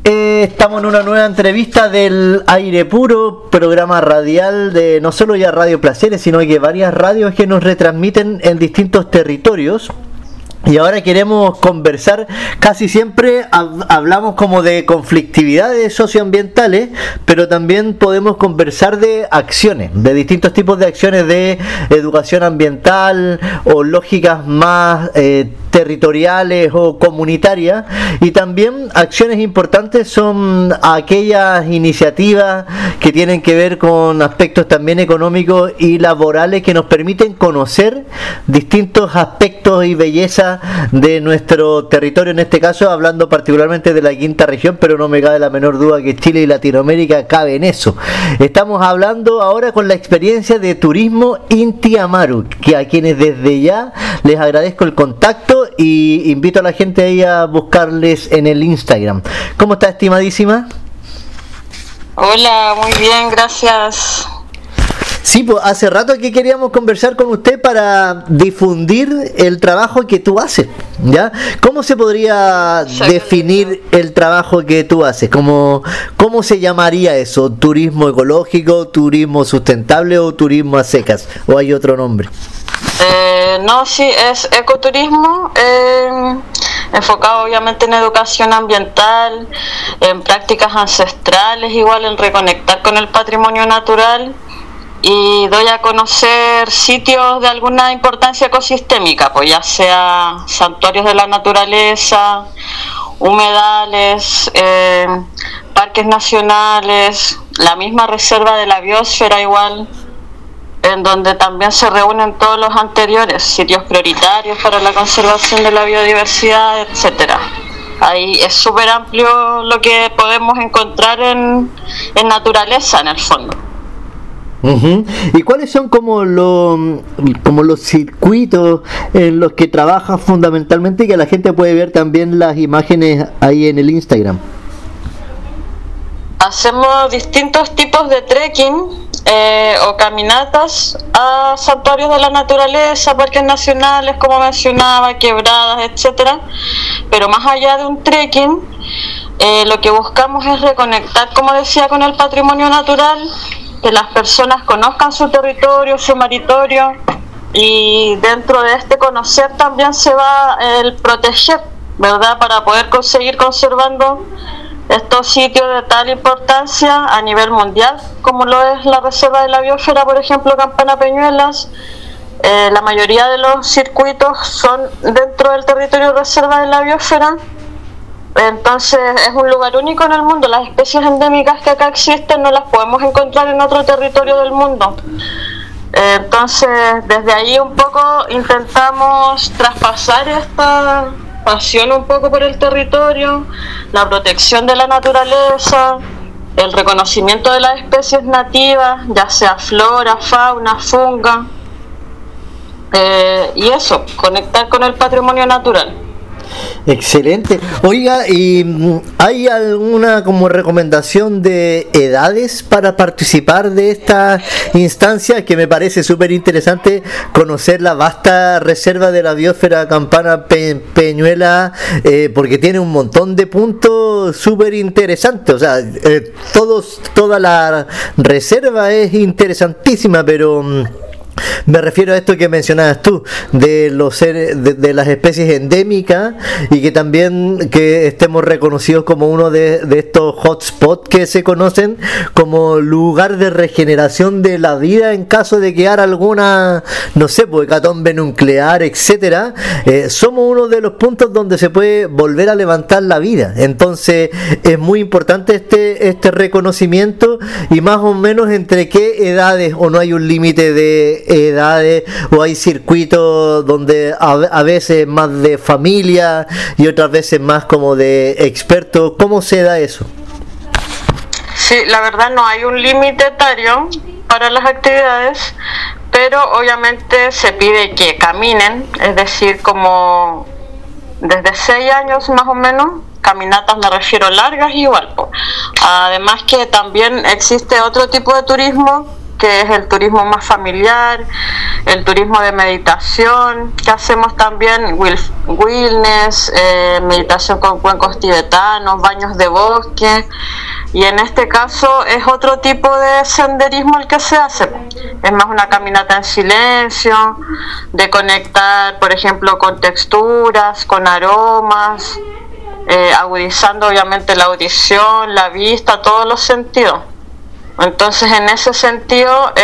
Estamos en una nueva entrevista del Aire Puro, programa radial de no solo ya Radio Placeres, sino que varias radios que nos retransmiten en distintos territorios. Y ahora queremos conversar, casi siempre hablamos como de conflictividades socioambientales, pero también podemos conversar de acciones, de distintos tipos de acciones de educación ambiental o lógicas más territoriales o comunitarias, y también acciones importantes son aquellas iniciativas que tienen que ver con aspectos también económicos y laborales que nos permiten conocer distintos aspectos y bellezas de nuestro territorio, en este caso hablando particularmente de la quinta región, pero no me cabe la menor duda que Chile y Latinoamérica cabe en eso. Estamos hablando ahora con la experiencia de Turismo Inti Amaru, que a quienes desde ya les agradezco el contacto y invito a la gente ahí a buscarles en el Instagram. ¿Cómo está, estimadísima? Hola, muy bien, gracias. Sí, pues hace rato que queríamos conversar con usted para difundir el trabajo que tú haces, ¿ya? ¿Cómo se podría definir el trabajo que tú haces? ¿Cómo se llamaría eso? ¿Turismo ecológico, turismo sustentable o turismo a secas? ¿O hay otro nombre? No, sí, es ecoturismo, enfocado obviamente en educación ambiental, en prácticas ancestrales, igual en reconectar con el patrimonio natural, y doy a conocer sitios de alguna importancia ecosistémica, pues ya sea santuarios de la naturaleza, humedales, parques nacionales, la misma reserva de la biosfera igual, en donde también se reúnen todos los anteriores, sitios prioritarios para la conservación de la biodiversidad, etcétera. Ahí es súper amplio lo que podemos encontrar en naturaleza, en el fondo. Uh-huh. ¿Y cuáles son como los circuitos en los que trabajas fundamentalmente y que la gente puede ver también las imágenes ahí en el Instagram? Hacemos distintos tipos de trekking o caminatas a santuarios de la naturaleza, parques nacionales, como mencionaba, quebradas, etcétera. Pero más allá de un trekking, lo que buscamos es reconectar, como decía, con el patrimonio natural, que las personas conozcan su territorio, su maritorio, y dentro de este conocer también se va el proteger, ¿verdad? Para poder seguir conservando estos sitios de tal importancia a nivel mundial, como lo es la reserva de la biosfera, por ejemplo, Campana Peñuelas. La mayoría de los circuitos son dentro del territorio de reserva de la biosfera. Entonces es un lugar único en el mundo. Las especies endémicas que acá existen no las podemos encontrar en otro territorio del mundo. Entonces desde ahí un poco intentamos traspasar esta pasión un poco por el territorio, la protección de la naturaleza, el reconocimiento de las especies nativas, ya sea flora, fauna, funga, y eso, conectar con el patrimonio natural. Excelente. Oiga, ¿y hay alguna como recomendación de edades para participar de esta instancia? Que me parece súper interesante conocer la vasta reserva de la biosfera Campana Peñuela, porque tiene un montón de puntos súper interesantes. O sea, toda la reserva es interesantísima, pero me refiero a esto que mencionabas tú, de los seres, de las especies endémicas, y que también que estemos reconocidos como uno de estos hotspots que se conocen como lugar de regeneración de la vida en caso de quedar alguna, no sé, pues hecatombe nuclear, etcétera. Somos uno de los puntos donde se puede volver a levantar la vida. Entonces es muy importante este reconocimiento, y más o menos entre qué edades, o no hay un límite de edades, o hay circuitos donde a veces más de familia y otras veces más como de expertos. ¿Cómo se da eso? Sí, la verdad no hay un límite etario para las actividades, pero obviamente se pide que caminen, es decir, como desde 6 años más o menos. Caminatas me refiero largas igual. Además que también existe otro tipo de turismo que es el turismo más familiar, el turismo de meditación, que hacemos también wellness, meditación con cuencos tibetanos, baños de bosque, y en este caso es otro tipo de senderismo el que se hace, es más una caminata en silencio, de conectar, por ejemplo, con texturas, con aromas, agudizando obviamente la audición, la vista, todos los sentidos. Entonces, en ese sentido,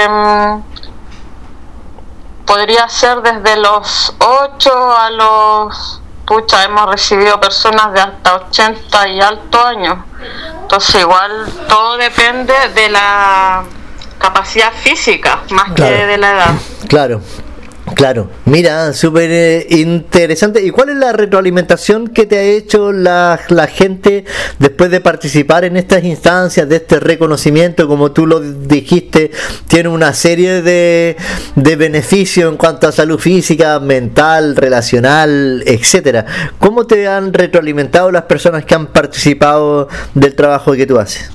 podría ser desde los 8 a los... hemos recibido personas de hasta 80 y altos años. Entonces, igual todo depende de la capacidad física, más que de la edad. Claro, mira, súper interesante. ¿Y cuál es la retroalimentación que te ha hecho la gente después de participar en estas instancias, de este reconocimiento? Como tú lo dijiste, tiene una serie de beneficios en cuanto a salud física, mental, relacional, etcétera. ¿Cómo te han retroalimentado las personas que han participado del trabajo que tú haces?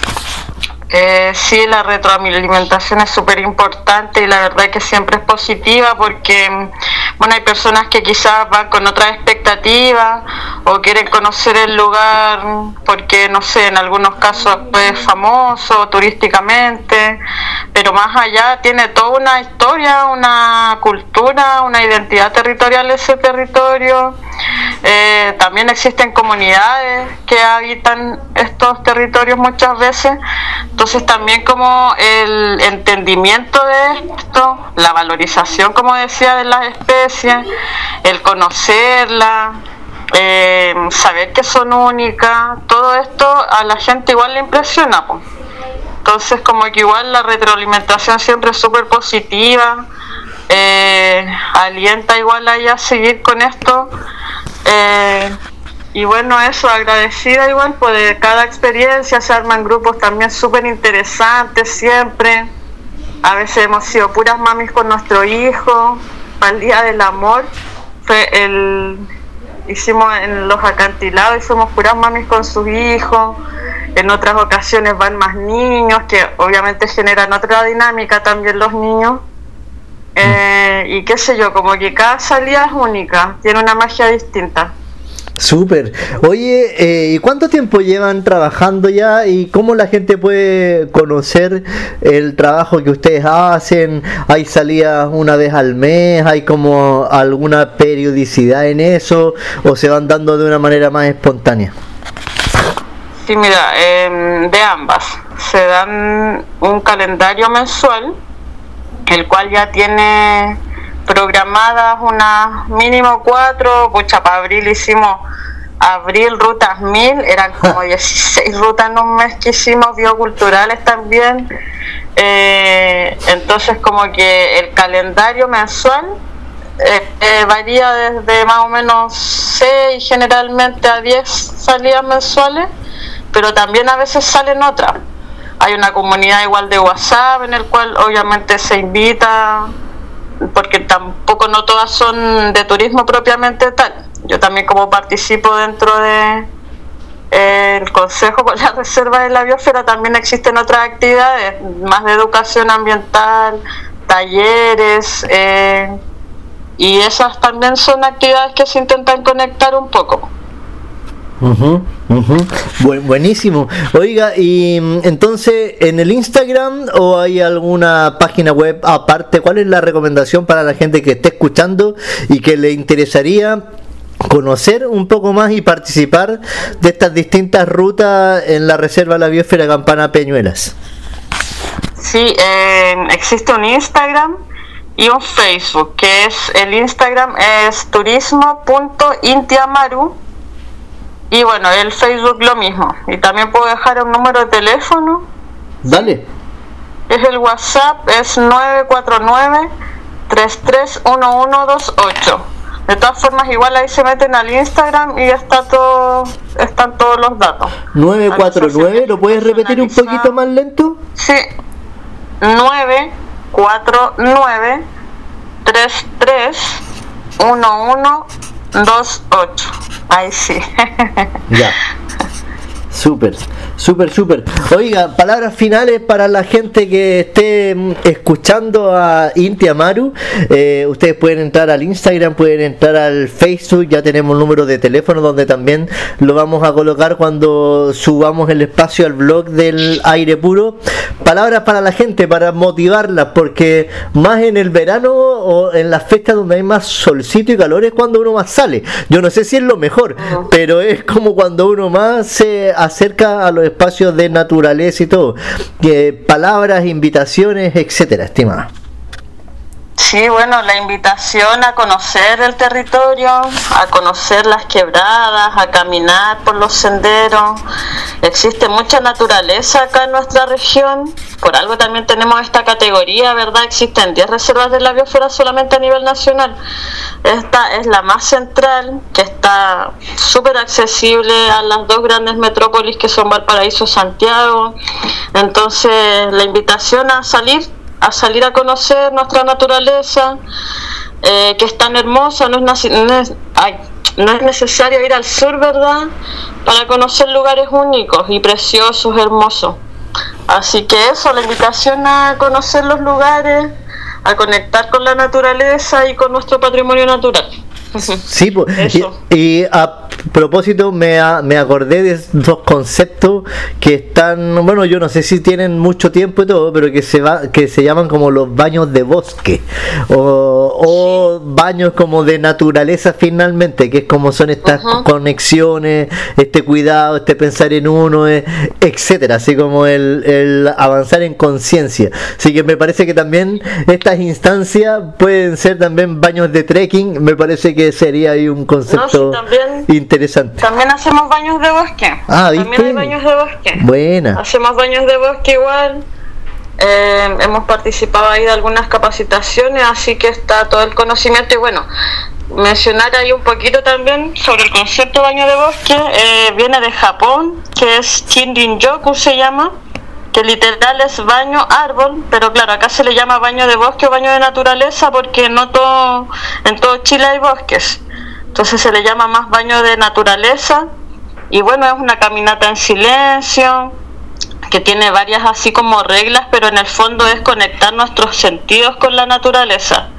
Sí, la retroalimentación es súper importante y la verdad es que siempre es positiva porque, bueno, hay personas que quizás van con otras expectativas o quieren conocer el lugar porque, no sé, en algunos casos es famoso turísticamente, pero más allá tiene toda una historia, una cultura, una identidad territorial ese territorio. También existen comunidades que habitan estos territorios muchas veces. Entonces también como el entendimiento de esto, la valorización, como decía, de las especies, el conocerlas, saber que son únicas, todo esto a la gente igual le impresiona, pues. Entonces como que igual la retroalimentación siempre es súper positiva, alienta igual a ella a seguir con esto. Y bueno, eso, agradecida igual pues de cada experiencia, se arman grupos también súper interesantes siempre. A veces hemos sido puras mamis con nuestro hijo, para el Día del Amor, hicimos en los acantilados y somos puras mamis con sus hijos. En otras ocasiones van más niños, que obviamente generan otra dinámica también los niños. Y qué sé yo, como que cada salida es única, tiene una magia distinta. Súper. Oye, ¿y cuánto tiempo llevan trabajando ya? ¿Y cómo la gente puede conocer el trabajo que ustedes hacen? ¿Hay salidas una vez al mes? ¿Hay como alguna periodicidad en eso? ¿O se van dando de una manera más espontánea? Sí, mira, de ambas. Se dan un calendario mensual, el cual ya tiene programadas unas mínimo 4, para abril hicimos abril rutas 1000, eran como 16 rutas en un mes que hicimos, bioculturales también. Entonces como que el calendario mensual varía desde más o menos 6 generalmente a 10 salidas mensuales, pero también a veces salen otras. Hay una comunidad igual de WhatsApp en el cual obviamente se invita, porque tampoco no todas son de turismo propiamente tal. Yo también como participo dentro de el Consejo por la Reserva de la Biosfera, también existen otras actividades más de educación ambiental, talleres, y esas también son actividades que se intentan conectar un poco. Buenísimo. Oiga, y entonces en el Instagram o hay alguna página web aparte, ¿cuál es la recomendación para la gente que esté escuchando y que le interesaría conocer un poco más y participar de estas distintas rutas en la Reserva de la Biosfera Campana Peñuelas? Sí, existe un Instagram y un Facebook, que es el Instagram es turismo.intiamaru. Y bueno, el Facebook lo mismo. Y también puedo dejar un número de teléfono. Dale. Es el WhatsApp, es 949-331128. De todas formas, igual ahí se meten al Instagram y ya está todo, están todos los datos. 949, ¿lo puedes repetir un poquito más lento? Sí. 949-331128. Ahí sí. Ya. Súper. Súper, súper. Oiga, palabras finales para la gente que esté escuchando a Inti Amaru. Ustedes pueden entrar al Instagram, pueden entrar al Facebook, ya tenemos un número de teléfono donde también lo vamos a colocar cuando subamos el espacio al blog del Aire Puro. Palabras para la gente, para motivarla, porque más en el verano o en las fechas donde hay más solcito y calor es cuando uno más sale. Yo no sé si es lo mejor, pero es como cuando uno más se acerca a los espacios de naturaleza y todo. Palabras, invitaciones, etcétera, estimada. Sí, bueno, la invitación a conocer el territorio, a conocer las quebradas, a caminar por los senderos. Existe mucha naturaleza acá en nuestra región, por algo también tenemos esta categoría, ¿verdad? Existen 10 reservas de la biosfera solamente a nivel nacional. Esta es la más central, que está súper accesible a las dos grandes metrópolis que son Valparaíso y Santiago. Entonces, la invitación a salir a conocer nuestra naturaleza, que es tan hermosa. No es necesario ir al sur, ¿verdad?, para conocer lugares únicos y preciosos, hermosos. Así que eso, la invitación a conocer los lugares, a conectar con la naturaleza y con nuestro patrimonio natural. Sí, y a propósito me acordé de dos conceptos que están, bueno, yo no sé si tienen mucho tiempo y todo, pero que se llaman como los baños de bosque o baños como de naturaleza finalmente, que es como son estas conexiones, este cuidado, este pensar en uno, etcétera, así como el avanzar en conciencia. Así que me parece que también estas instancias pueden ser también baños de trekking. Me parece que sería ahí un concepto interesante. También hacemos baños de bosque. ¿Viste? También hay baños de bosque. Buena. Hacemos baños de bosque igual. Hemos participado ahí de algunas capacitaciones, así que está todo el conocimiento. Y bueno, mencionar ahí un poquito también sobre el concepto de baño de bosque. Viene de Japón, que es Shinrin-yoku se llama, que literal es baño árbol, pero claro, acá se le llama baño de bosque o baño de naturaleza porque no todo, en todo Chile hay bosques, entonces se le llama más baño de naturaleza. Y bueno, es una caminata en silencio que tiene varias así como reglas, pero en el fondo es conectar nuestros sentidos con la naturaleza.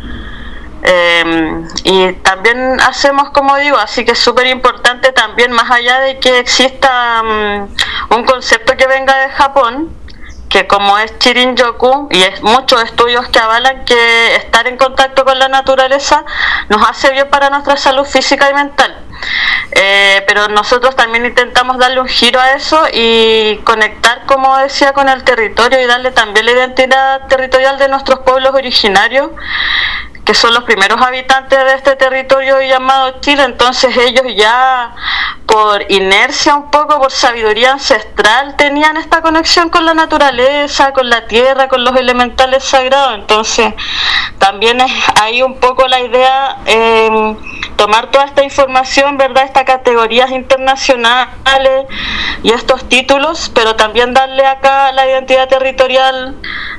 Y también hacemos, como digo, así que es súper importante también, más allá de que exista un concepto que venga de Japón, que como es Shinrin-yoku, y es muchos estudios que avalan que estar en contacto con la naturaleza nos hace bien para nuestra salud física y mental. Pero nosotros también intentamos darle un giro a eso y conectar, como decía, con el territorio y darle también la identidad territorial de nuestros pueblos originarios, que son los primeros habitantes de este territorio llamado Chile. Entonces ellos ya por inercia, un poco por sabiduría ancestral, tenían esta conexión con la naturaleza, con la tierra, con los elementales sagrados. Entonces también es ahí un poco la idea, tomar toda esta información, ¿verdad?, estas categorías internacionales y estos títulos, pero también darle acá la identidad territorial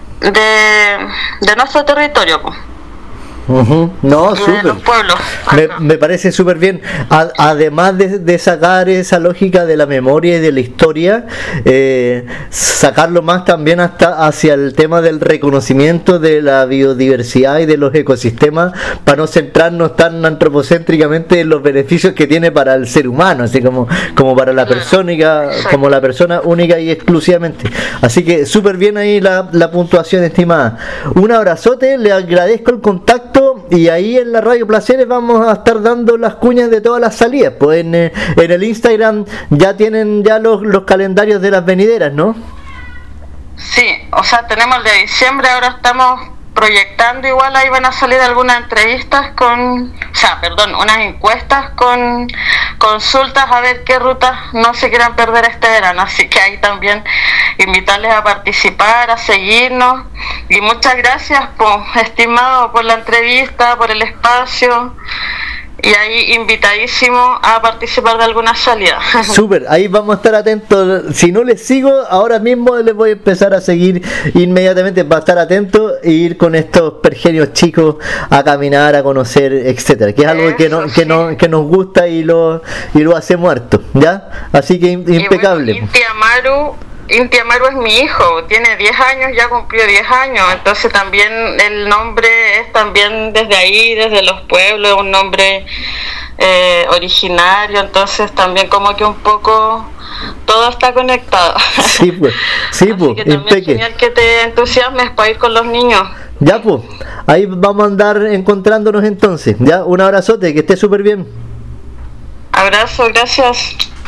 de nuestro territorio, pues. No, súper. Me parece súper bien. Además de sacar esa lógica de la memoria y de la historia, sacarlo más también hasta hacia el tema del reconocimiento de la biodiversidad y de los ecosistemas, para no centrarnos tan antropocéntricamente en los beneficios que tiene para el ser humano, así como para la persona, como la persona única y exclusivamente. Así que súper bien ahí la puntuación, estimada. Un abrazote, le agradezco el contacto. Y ahí en la Radio Placeres vamos a estar dando las cuñas de todas las salidas. Pues en el Instagram ya tienen ya los calendarios de las venideras, ¿no? Sí, o sea, tenemos el de diciembre, ahora estamos proyectando, igual ahí van a salir algunas entrevistas unas encuestas con consultas a ver qué rutas no se quieran perder este verano, así que ahí también invitarles a participar, a seguirnos, y muchas gracias, estimado, por la entrevista, por el espacio. Y ahí invitadísimo a participar de alguna salida. Súper, ahí vamos a estar atentos. Si no les sigo, ahora mismo les voy a empezar a seguir inmediatamente para estar atentos e ir con estos pergenios chicos a caminar, a conocer, etcétera. Que es algo que nos gusta y lo hacemos harto, ¿ya? Así que impecable. Bueno, Inti Amaru Inti Amaru es mi hijo, tiene 10 años, ya cumplió 10 años, entonces también el nombre es también desde ahí, desde los pueblos, un nombre originario, entonces también como que un poco todo está conectado. Sí, pues, que también genial que te entusiasmes para ir con los niños. Ya, pues, ahí vamos a andar encontrándonos entonces. Ya, un abrazote, que esté súper bien. Abrazo, gracias.